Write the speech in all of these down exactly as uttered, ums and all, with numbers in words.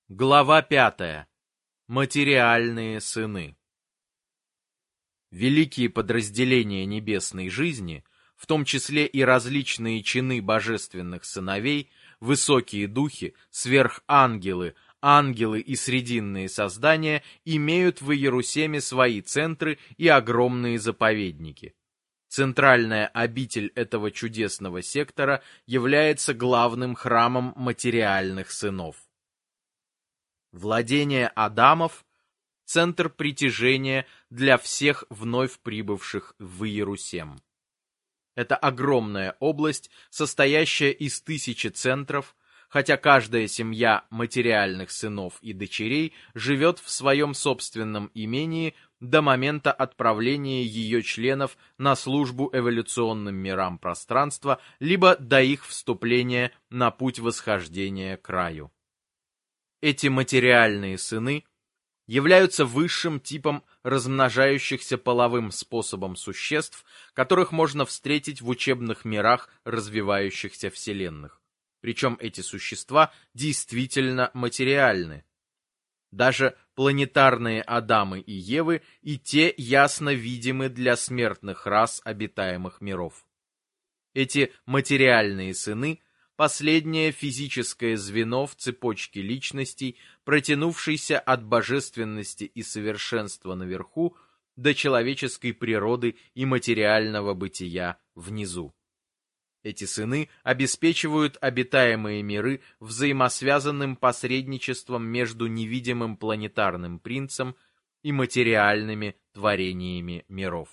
Глава пятая. Материальные сыны. Великие подразделения небесной жизни, в том числе и различные чины божественных сыновей, высокие духи, сверхангелы, ангелы и срединные создания, имеют в Иерусалиме свои центры и огромные заповедники. Центральная обитель этого чудесного сектора является главным храмом материальных сынов. Владение Адамов – центр притяжения для всех вновь прибывших в Иерусалим. Это огромная область, состоящая из тысячи центров, хотя каждая семья материальных сынов и дочерей живет в своем собственном имении до момента отправления ее членов на службу эволюционным мирам пространства, либо до их вступления на путь восхождения к раю. Эти материальные сыны являются высшим типом размножающихся половым способом существ, которых можно встретить в учебных мирах развивающихся вселенных. Причем эти существа действительно материальны. Даже планетарные Адамы и Евы и те ясно видимы для смертных рас обитаемых миров. Эти материальные сыны – последнее физическое звено в цепочке личностей, протянувшейся от божественности и совершенства наверху до человеческой природы и материального бытия внизу. Эти сыны обеспечивают обитаемые миры взаимосвязанным посредничеством между невидимым планетарным принцем и материальными творениями миров.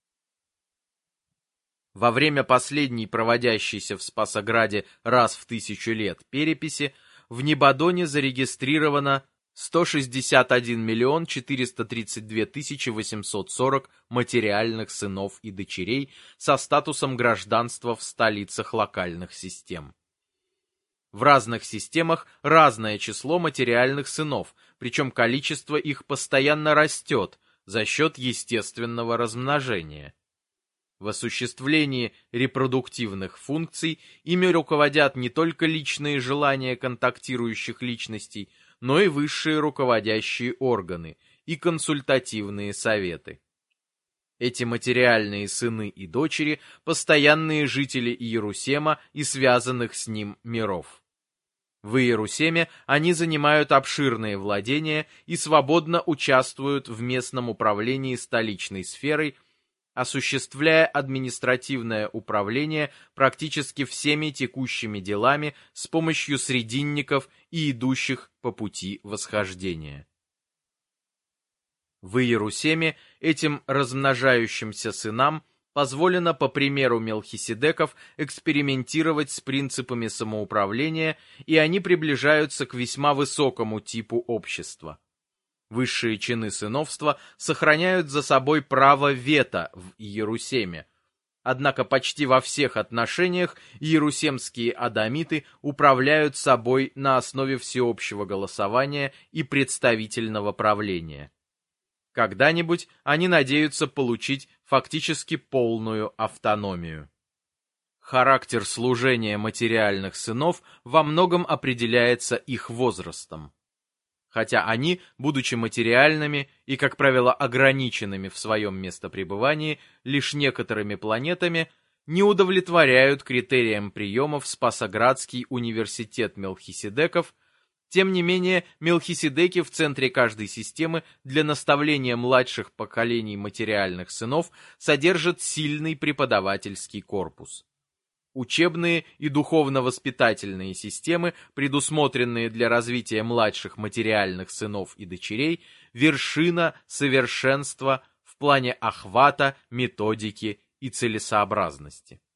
Во время последней проводящейся в Спасограде раз в тысячу лет переписи в Небадоне зарегистрировано сто шестьдесят один миллион четыреста тридцать две тысячи восемьсот сорок материальных сынов и дочерей со статусом гражданства в столицах локальных систем. В разных системах разное число материальных сынов, причем количество их постоянно растет за счет естественного размножения. В осуществлении репродуктивных функций ими руководят не только личные желания контактирующих личностей, но и высшие руководящие органы и консультативные советы. Эти материальные сыны и дочери – постоянные жители Иерусалима и связанных с ним миров. В Иерусалиме они занимают обширные владения и свободно участвуют в местном управлении столичной сферой, осуществляя административное управление практически всеми текущими делами с помощью срединников и идущих по пути восхождения. В Иерусалиме этим размножающимся сынам позволено, по примеру Мелхиседеков, экспериментировать с принципами самоуправления, и они приближаются к весьма высокому типу общества. Высшие чины сыновства сохраняют за собой право вето в Иерусалиме. Однако почти во всех отношениях иерусалимские адамиты управляют собой на основе всеобщего голосования и представительного правления. Когда-нибудь они надеются получить фактически полную автономию. Характер служения материальных сынов во многом определяется их возрастом. Хотя они, будучи материальными и, как правило, ограниченными в своем местопребывании лишь некоторыми планетами, не удовлетворяют критериям приема в Спасоградский университет Мелхиседеков, тем не менее Мелхиседеки в центре каждой системы для наставления младших поколений материальных сынов содержат сильный преподавательский корпус. Учебные и духовно-воспитательные системы, предусмотренные для развития младших материальных сынов и дочерей, вершина совершенства в плане охвата, методики и целесообразности.